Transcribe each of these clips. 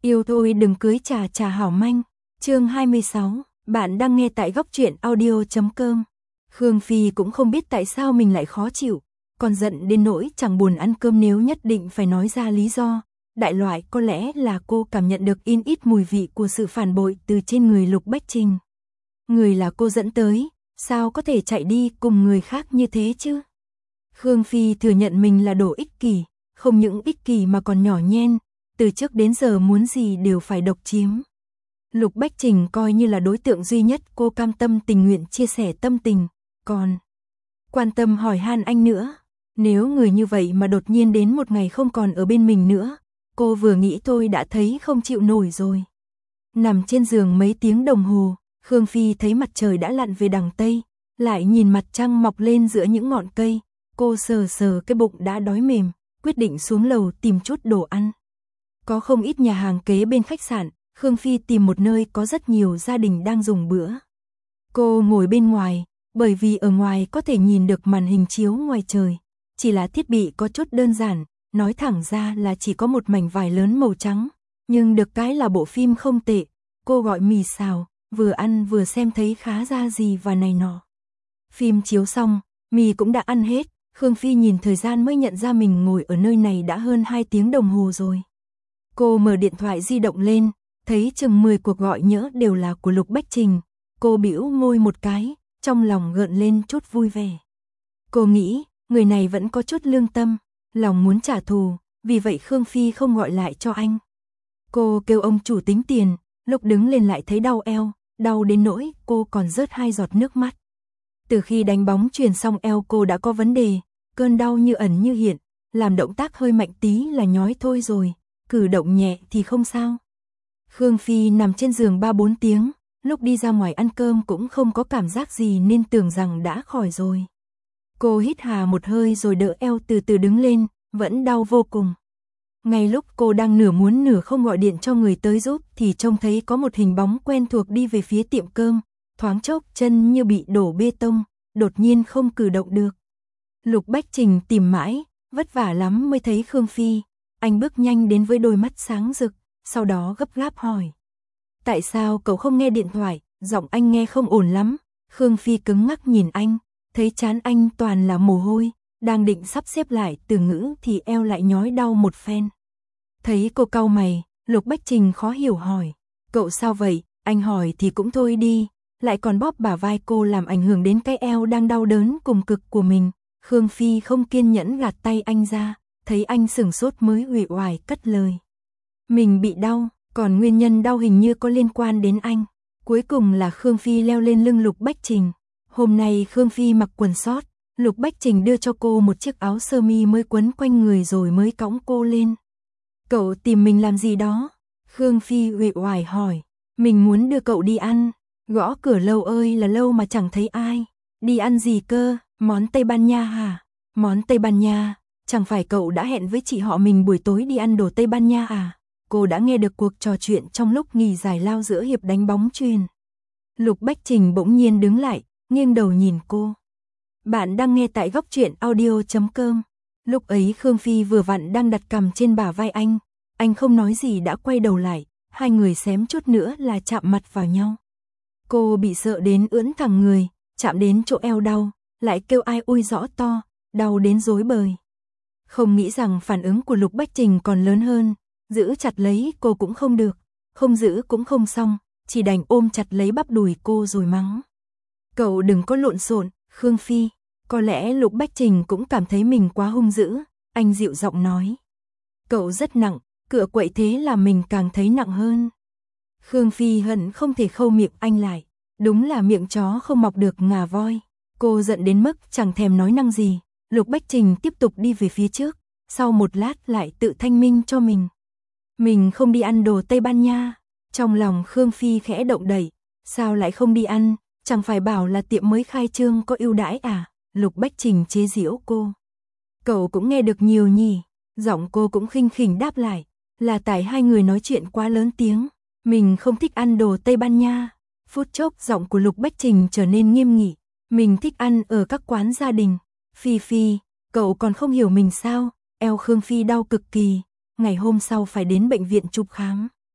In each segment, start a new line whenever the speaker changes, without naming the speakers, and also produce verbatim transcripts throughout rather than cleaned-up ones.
Yêu thôi đừng cưới trà trà hảo manh. Chương hai mươi sáu, bạn đang nghe tại góc truyện audio chấm com. Khương Phi cũng không biết tại sao mình lại khó chịu, còn giận đến nỗi chẳng buồn ăn cơm nếu nhất định phải nói ra lý do. Đại loại có lẽ là cô cảm nhận được in ít mùi vị của sự phản bội từ trên người Lục Bách Trình. Người là cô dẫn tới, sao có thể chạy đi cùng người khác như thế chứ? Khương Phi thừa nhận mình là đồ ích kỷ, không những ích kỷ mà còn nhỏ nhen, từ trước đến giờ muốn gì đều phải độc chiếm. Lục Bách Trình coi như là đối tượng duy nhất cô cam tâm tình nguyện chia sẻ tâm tình, còn quan tâm hỏi han anh nữa. Nếu người như vậy mà đột nhiên đến một ngày không còn ở bên mình nữa, cô vừa nghĩ thôi đã thấy không chịu nổi rồi. Nằm trên giường mấy tiếng đồng hồ, Khương Phi thấy mặt trời đã lặn về đằng Tây, lại nhìn mặt trăng mọc lên giữa những ngọn cây, cô sờ sờ cái bụng đã đói mềm, quyết định xuống lầu tìm chút đồ ăn. Có không ít nhà hàng kế bên khách sạn, Khương Phi tìm một nơi có rất nhiều gia đình đang dùng bữa. Cô ngồi bên ngoài, bởi vì ở ngoài có thể nhìn được màn hình chiếu ngoài trời, chỉ là thiết bị có chút đơn giản, nói thẳng ra là chỉ có một mảnh vải lớn màu trắng, nhưng được cái là bộ phim không tệ. Cô gọi mì xào, vừa ăn vừa xem thấy khá ra gì và này nọ. Phim chiếu xong, mì cũng đã ăn hết, Khương Phi nhìn thời gian mới nhận ra mình ngồi ở nơi này đã hơn hai tiếng đồng hồ rồi. Cô mở điện thoại di động lên, thấy chừng mười cuộc gọi nhỡ đều là của Lục Bách Trình. Cô bĩu môi một cái, trong lòng gợn lên chút vui vẻ. Cô nghĩ, người này vẫn có chút lương tâm, lòng muốn trả thù, vì vậy Khương Phi không gọi lại cho anh. Cô kêu ông chủ tính tiền, lúc đứng lên lại thấy đau eo, đau đến nỗi cô còn rớt hai giọt nước mắt. Từ khi đánh bóng chuyền xong eo cô đã có vấn đề, cơn đau như ẩn như hiện, làm động tác hơi mạnh tí là nhói thôi rồi, cử động nhẹ thì không sao. Khương Phi nằm trên giường ba bốn tiếng, lúc đi ra ngoài ăn cơm cũng không có cảm giác gì nên tưởng rằng đã khỏi rồi. Cô hít hà một hơi rồi đỡ eo từ từ đứng lên, vẫn đau vô cùng. Ngay lúc cô đang nửa muốn nửa không gọi điện cho người tới giúp thì trông thấy có một hình bóng quen thuộc đi về phía tiệm cơm, thoáng chốc chân như bị đổ bê tông, đột nhiên không cử động được. Lục Bách Trình tìm mãi, vất vả lắm mới thấy Khương Phi, anh bước nhanh đến với đôi mắt sáng rực, sau đó gấp gáp hỏi. Tại sao cậu không nghe điện thoại, giọng anh nghe không ổn lắm. Khương Phi cứng ngắc nhìn anh, thấy trán anh toàn là mồ hôi, đang định sắp xếp lại từ ngữ thì eo lại nhói đau một phen. Thấy cô cau mày, Lục Bách Trình khó hiểu hỏi, cậu sao vậy? Anh hỏi thì cũng thôi đi, lại còn bóp bả vai cô làm ảnh hưởng đến cái eo đang đau đớn cùng cực của mình. Khương Phi không kiên nhẫn gạt tay anh ra, thấy anh sửng sốt mới uể oải cất lời. Mình bị đau, còn nguyên nhân đau hình như có liên quan đến anh. Cuối cùng là Khương Phi leo lên lưng Lục Bách Trình. Hôm nay Khương Phi mặc quần sót, Lục Bách Trình đưa cho cô một chiếc áo sơ mi mới quấn quanh người rồi mới cõng cô lên. Cậu tìm mình làm gì đó? Khương Phi uể oải hỏi. Mình muốn đưa cậu đi ăn. Gõ cửa lâu ơi là lâu mà chẳng thấy ai. Đi ăn gì cơ? Món Tây Ban Nha hả? Món Tây Ban Nha? Chẳng phải cậu đã hẹn với chị họ mình buổi tối đi ăn đồ Tây Ban Nha à? Cô đã nghe được cuộc trò chuyện trong lúc nghỉ giải lao giữa hiệp đánh bóng chuyền. Lục Bách Trình bỗng nhiên đứng lại, nghiêng đầu nhìn cô. Bạn đang nghe tại góc truyện audio chấm com. Lúc ấy Khương Phi vừa vặn đang đặt cằm trên bả vai anh. Anh không nói gì đã quay đầu lại, hai người xém chút nữa là chạm mặt vào nhau. Cô bị sợ đến ưỡn thẳng người, chạm đến chỗ eo đau, lại kêu ai ui rõ to, đau đến rối bời. Không nghĩ rằng phản ứng của Lục Bách Trình còn lớn hơn, giữ chặt lấy cô cũng không được, không giữ cũng không xong, chỉ đành ôm chặt lấy bắp đùi cô rồi mắng. Cậu đừng có lộn xộn, Khương Phi. Có lẽ Lục Bách Trình cũng cảm thấy mình quá hung dữ, anh dịu giọng nói. Cậu rất nặng, cựa quậy thế là mình càng thấy nặng hơn. Khương Phi hận không thể khâu miệng anh lại, đúng là miệng chó không mọc được ngà voi. Cô giận đến mức chẳng thèm nói năng gì. Lục Bách Trình tiếp tục đi về phía trước, sau một lát lại tự thanh minh cho mình. Mình không đi ăn đồ Tây Ban Nha. Trong lòng Khương Phi khẽ động đẩy, sao lại không đi ăn, chẳng phải bảo là tiệm mới khai trương có ưu đãi à? Lục Bách Trình chế giễu cô. Cậu cũng nghe được nhiều nhỉ? Giọng cô cũng khinh khỉnh đáp lại, là tại hai người nói chuyện quá lớn tiếng. Mình không thích ăn đồ Tây Ban Nha. Phút chốc giọng của Lục Bách Trình trở nên nghiêm nghị. Mình thích ăn ở các quán gia đình. Phi Phi, cậu còn không hiểu mình sao? Eo Khương Phi đau cực kỳ, ngày hôm sau phải đến bệnh viện chụp khám.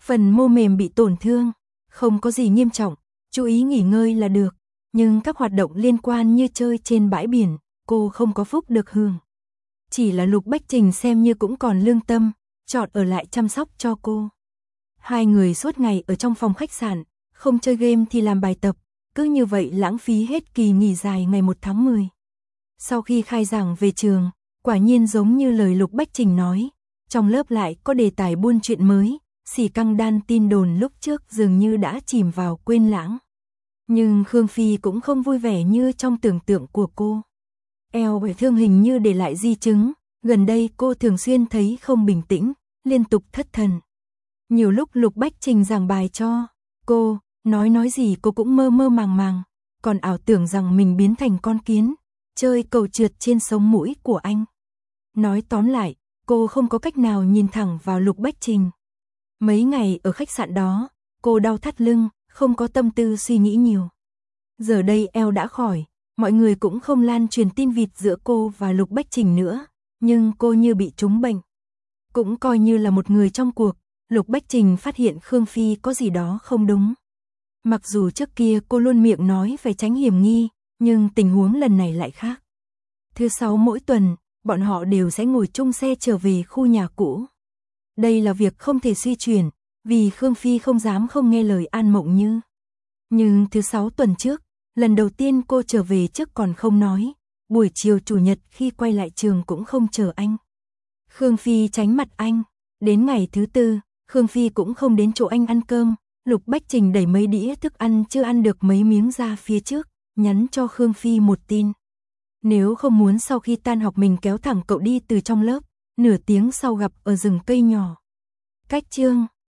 Phần mô mềm bị tổn thương, không có gì nghiêm trọng, chú ý nghỉ ngơi là được, nhưng các hoạt động liên quan như chơi trên bãi biển, cô không có phúc được hưởng. Chỉ là Lục Bách Trình xem như cũng còn lương tâm, chọn ở lại chăm sóc cho cô. Hai người suốt ngày ở trong phòng khách sạn, không chơi game thì làm bài tập, cứ như vậy lãng phí hết kỳ nghỉ dài ngày một tháng mười. Sau khi khai giảng về trường, quả nhiên giống như lời Lục Bách Trình nói, trong lớp lại có đề tài buôn chuyện mới, xì căng đan tin đồn lúc trước dường như đã chìm vào quên lãng. Nhưng Khương Phi cũng không vui vẻ như trong tưởng tượng của cô. Eo bị thương hình như để lại di chứng, gần đây cô thường xuyên thấy không bình tĩnh, liên tục thất thần. Nhiều lúc Lục Bách Trình giảng bài cho cô, nói nói gì cô cũng mơ mơ màng màng, còn ảo tưởng rằng mình biến thành con kiến, chơi cầu trượt trên sống mũi của anh. Nói tóm lại, cô không có cách nào nhìn thẳng vào Lục Bách Trình. Mấy ngày ở khách sạn đó, cô đau thắt lưng, không có tâm tư suy nghĩ nhiều. Giờ đây eo đã khỏi, mọi người cũng không lan truyền tin vịt giữa cô và Lục Bách Trình nữa, nhưng cô như bị trúng bệnh. Cũng coi như là một người trong cuộc, Lục Bách Trình phát hiện Khương Phi có gì đó không đúng. Mặc dù trước kia cô luôn miệng nói phải tránh hiểm nghi, nhưng tình huống lần này lại khác. Thứ sáu mỗi tuần, bọn họ đều sẽ ngồi chung xe trở về khu nhà cũ. Đây là việc không thể suy chuyển, vì Khương Phi không dám không nghe lời An Mộng Như. Nhưng thứ sáu tuần trước, lần đầu tiên cô trở về trước còn không nói, buổi chiều chủ nhật khi quay lại trường cũng không chờ anh. Khương Phi tránh mặt anh, đến ngày thứ tư, Khương Phi cũng không đến chỗ anh ăn cơm, Lục Bách Trình đẩy mấy đĩa thức ăn chưa ăn được mấy miếng ra phía trước, nhắn cho Khương Phi một tin. Nếu không muốn sau khi tan học mình kéo thẳng cậu đi từ trong lớp, nửa tiếng sau gặp ở rừng cây nhỏ. Cách chương